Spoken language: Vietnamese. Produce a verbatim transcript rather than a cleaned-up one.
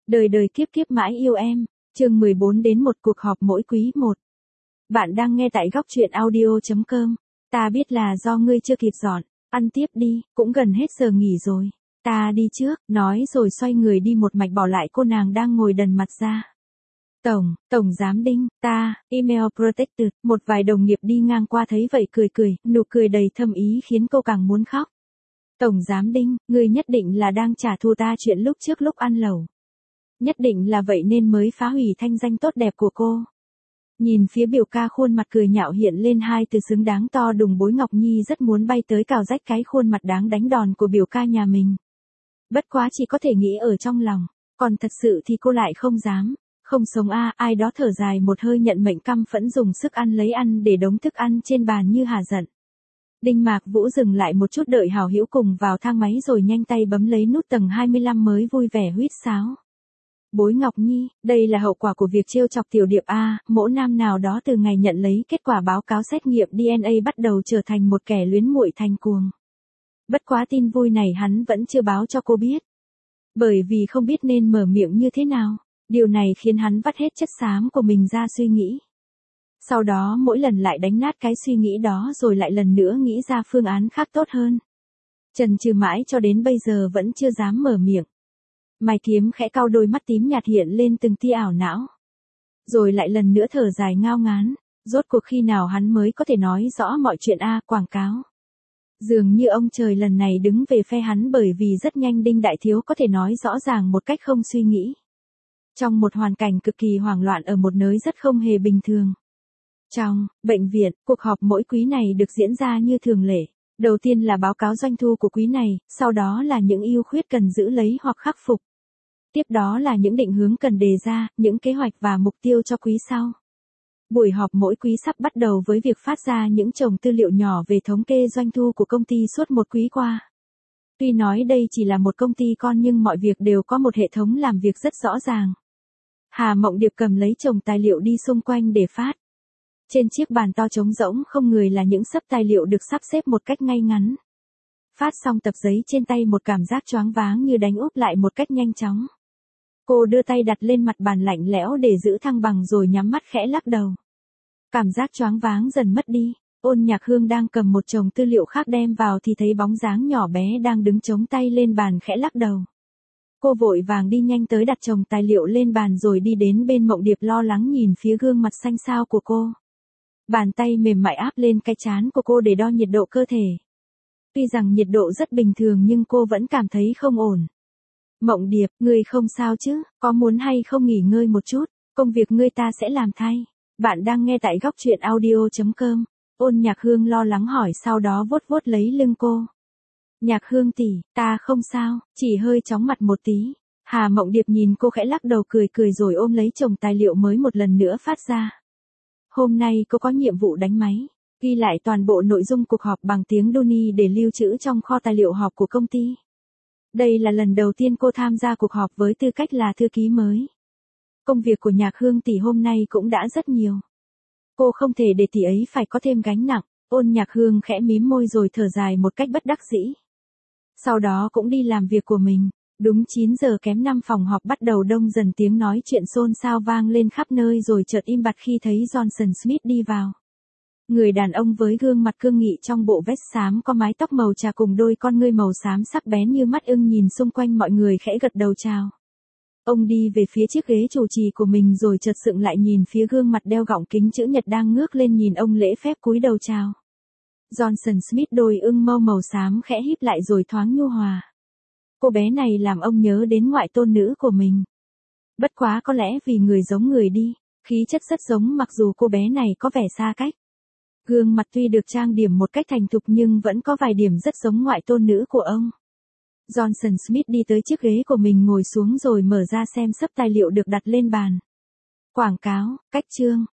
Đời đời kiếp kiếp mãi yêu em, chương mười bốn đến một cuộc họp mỗi quý một. Bạn đang nghe tại góc truyện audio chấm com. Ta biết là do ngươi chưa kịp dọn, ăn tiếp đi, cũng gần hết giờ nghỉ rồi. Ta đi trước, nói rồi xoay người đi một mạch bỏ lại cô nàng đang ngồi đần mặt ra. Tổng, Tổng Giám Đinh, ta, email protected, một vài đồng nghiệp đi ngang qua thấy vậy cười cười, nụ cười đầy thâm ý khiến cô càng muốn khóc. Tổng Giám Đinh, ngươi nhất định là đang trả thù ta chuyện lúc trước lúc ăn lẩu. Nhất định là vậy nên mới phá hủy thanh danh tốt đẹp của cô. Nhìn phía biểu ca khuôn mặt cười nhạo hiện lên hai từ xứng đáng to đùng bối Ngọc Nhi rất muốn bay tới cào rách cái khuôn mặt đáng đánh đòn của biểu ca nhà mình. Bất quá chỉ có thể nghĩ ở trong lòng, còn thật sự thì cô lại không dám. Không sống a, à, ai đó thở dài một hơi nhận mệnh căm phẫn dùng sức ăn lấy ăn để đống thức ăn trên bàn như hà giận. Đinh Mạc Vũ dừng lại một chút đợi Hảo Hữu cùng vào thang máy rồi nhanh tay bấm lấy nút tầng hai mươi lăm mới vui vẻ huýt sáo. Bối Ngọc Nhi, đây là hậu quả của việc trêu chọc tiểu điệp a, mỗ nam nào đó từ ngày nhận lấy kết quả báo cáo xét nghiệm đê en a bắt đầu trở thành một kẻ luyến muội thành cuồng. Bất quá tin vui này hắn vẫn chưa báo cho cô biết. Bởi vì không biết nên mở miệng như thế nào, điều này khiến hắn vắt hết chất xám của mình ra suy nghĩ. Sau đó mỗi lần lại đánh nát cái suy nghĩ đó rồi lại lần nữa nghĩ ra phương án khác tốt hơn. Chần chừ mãi cho đến bây giờ vẫn chưa dám mở miệng. Mai Kiếm khẽ cau đôi mắt tím nhạt hiện lên từng tia ảo não. Rồi lại lần nữa thở dài ngao ngán, rốt cuộc khi nào hắn mới có thể nói rõ mọi chuyện a, quảng cáo. Dường như ông trời lần này đứng về phe hắn bởi vì rất nhanh Đinh Đại Thiếu có thể nói rõ ràng một cách không suy nghĩ. Trong một hoàn cảnh cực kỳ hoảng loạn ở một nơi rất không hề bình thường. Trong bệnh viện, cuộc họp mỗi quý này được diễn ra như thường lệ. Đầu tiên là báo cáo doanh thu của quý này, sau đó là những ưu khuyết cần giữ lấy hoặc khắc phục. Tiếp đó là những định hướng cần đề ra, những kế hoạch và mục tiêu cho quý sau. Buổi họp mỗi quý sắp bắt đầu với việc phát ra những chồng tư liệu nhỏ về thống kê doanh thu của công ty suốt một quý qua. Tuy nói đây chỉ là một công ty con nhưng mọi việc đều có một hệ thống làm việc rất rõ ràng. Hà Mộng Điệp cầm lấy chồng tài liệu đi xung quanh để phát. Trên chiếc bàn to trống rỗng không người là những xấp tài liệu được sắp xếp một cách ngay ngắn. Phát xong tập giấy trên tay một cảm giác choáng váng như đánh úp lại một cách nhanh chóng. Cô đưa tay đặt lên mặt bàn lạnh lẽo để giữ thăng bằng rồi nhắm mắt khẽ lắc đầu. Cảm giác choáng váng dần mất đi, Ôn Nhạc Hương đang cầm một chồng tư liệu khác đem vào thì thấy bóng dáng nhỏ bé đang đứng chống tay lên bàn khẽ lắc đầu. Cô vội vàng đi nhanh tới đặt chồng tài liệu lên bàn rồi đi đến bên Mộng Điệp lo lắng nhìn phía gương mặt xanh xao của cô. Bàn tay mềm mại áp lên cái trán của cô để đo nhiệt độ cơ thể. Tuy rằng nhiệt độ rất bình thường nhưng cô vẫn cảm thấy không ổn. Mộng Điệp, ngươi không sao chứ, có muốn hay không nghỉ ngơi một chút, công việc ngươi ta sẽ làm thay. Bạn đang nghe tại góc truyện audio chấm com. Ôn Nhạc Hương lo lắng hỏi sau đó vuốt vuốt lấy lưng cô. Nhạc Hương tỷ, ta không sao, chỉ hơi chóng mặt một tí. Hà Mộng Điệp nhìn cô khẽ lắc đầu cười cười rồi ôm lấy chồng tài liệu mới một lần nữa phát ra. Hôm nay cô có nhiệm vụ đánh máy, ghi lại toàn bộ nội dung cuộc họp bằng tiếng Doni để lưu trữ trong kho tài liệu họp của công ty. Đây là lần đầu tiên cô tham gia cuộc họp với tư cách là thư ký mới. Công việc của Nhạc Hương tỷ hôm nay cũng đã rất nhiều. Cô không thể để tỷ ấy phải có thêm gánh nặng, Ôn Nhạc Hương khẽ mím môi rồi thở dài một cách bất đắc dĩ. Sau đó cũng đi làm việc của mình. Đúng chín giờ kém năm phòng họp bắt đầu đông dần tiếng nói chuyện xôn xao vang lên khắp nơi rồi chợt im bặt khi thấy Johnson Smith đi vào. Người đàn ông với gương mặt cương nghị trong bộ vest xám có mái tóc màu trà cùng đôi con ngươi màu xám sắc bén như mắt ưng nhìn xung quanh mọi người khẽ gật đầu chào. Ông đi về phía chiếc ghế chủ trì của mình rồi chợt sững lại nhìn phía gương mặt đeo gọng kính chữ nhật đang ngước lên nhìn ông lễ phép cúi đầu chào. Johnson Smith đôi ưng mâu màu xám khẽ híp lại rồi thoáng nhu hòa. Cô bé này làm ông nhớ đến ngoại tôn nữ của mình. Bất quá có lẽ vì người giống người đi, khí chất rất giống mặc dù cô bé này có vẻ xa cách. Gương mặt tuy được trang điểm một cách thành thục nhưng vẫn có vài điểm rất giống ngoại tôn nữ của ông. Johnson Smith đi tới chiếc ghế của mình ngồi xuống rồi mở ra xem sấp tài liệu được đặt lên bàn. Quảng cáo, cách chương,